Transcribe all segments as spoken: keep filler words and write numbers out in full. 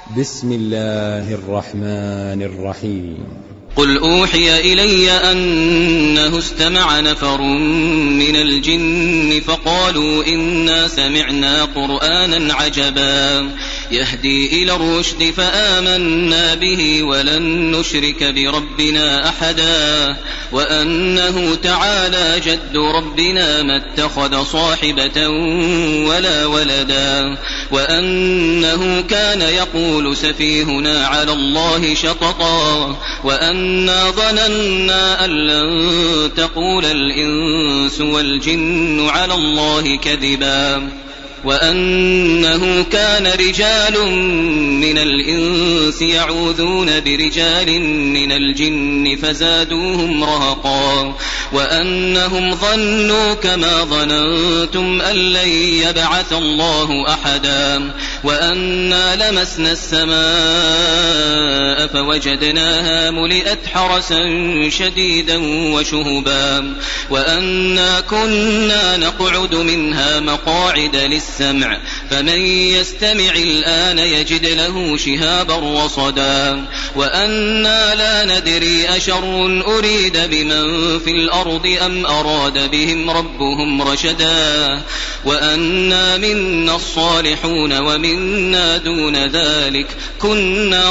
بسم الله الرحمن الرحيم. قل أوحي إلي أنه استمع نفر من الجن فقالوا إنا سمعنا قرآنا عجبا يهدي إلى الرشد فآمنا به ولن نشرك بربنا أحدا وأنه تعالى جد ربنا ما اتخذ صاحبة ولا ولدا وأنه كان يقول سفيهنا على الله شططا وأنا ظننا أن لن تقول الإنس والجن على الله كذبا وأنه كان رجال من الإنس يعوذون برجال من الجن فزادوهم رهقا وأنهم ظنوا كما ظننتم أن لن يبعث الله أحدا وأنا لمسنا السماء فوجدناها ملئت حرسا شديدا وشهبا وأنا كنا نقعد منها مقاعد للسمع فمن يستمع الآن يجد له شهابا رصدا وأنا لا ندري أشر أريد بمن في الأرض أم أراد بهم ربهم رشدا وأنا منا الصالحون ومنا دون ذلك كنا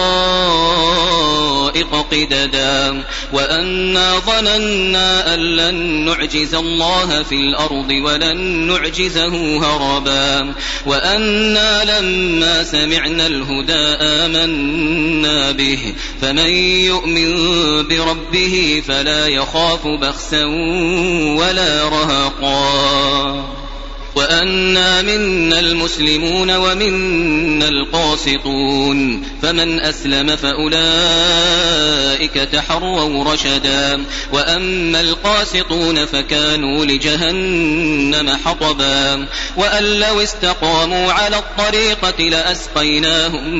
طرائق قددا وأنا ظننا أن لن نعجز الله في الأرض ولن نعجزه هربا وأنا لما سمعنا الهدى آمنا به فمن يؤمن بربه فلا يخاف بخسا ولا رهقا وأنا منا المسلمون ومنا القاسطون فمن أسلم فأولئك تحروا رشدا وأما القاسطون فكانوا لجهنم حطبا وأن لو استقاموا على الطريقة لأسقيناهم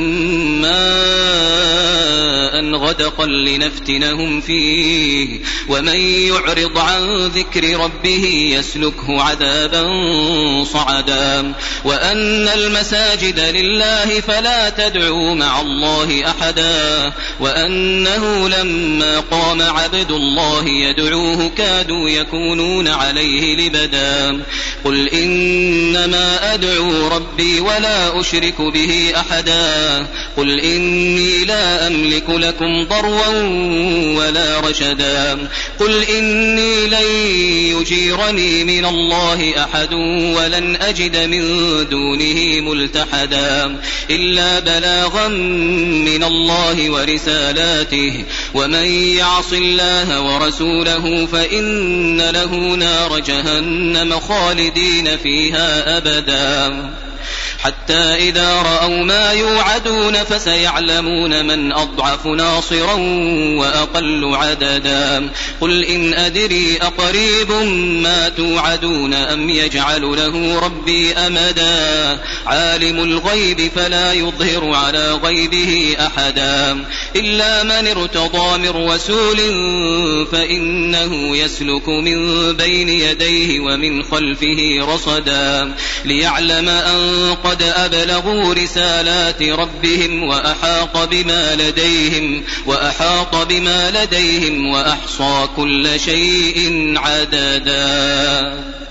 ماء غدقا لنفتنهم فيه ومن يعرض عن ذكر ربه يسلكه عذابا صعدا وأن المساجد لله فلا تدعوا مع الله أحدا وأنه لما قام عبد الله يدعوه كادوا يكونون عليه لبدا قل إنما أدعو ربي ولا أشرك به أحدا قل إني لا أملك لكم ضرا ولا رشدا قل إني لن يجيرني من الله أحد ولن أجد من دونه ملتحدا إلا بلاغا من الله ورسالاته ومن يعص الله ورسوله فإن له نار جهنم خالدين فيها أبدا حتى إذا رأوا ما يوعدون فسيعلمون من أضعف ناصرا وأقل عددا قل إن أدري أقريب ما توعدون أم يجعل له ربي أمدا عالم الغيب فلا يظهر على غيبه أحدا إلا من ارتضى من رسول فإنه يسلك من بين يديه ومن خلفه رصدا ليعلم أن قد أبلغوا رسالات ربهم وأحاط بما لديهم وأحاط بما لديهم وأحصى كل شيء عددا.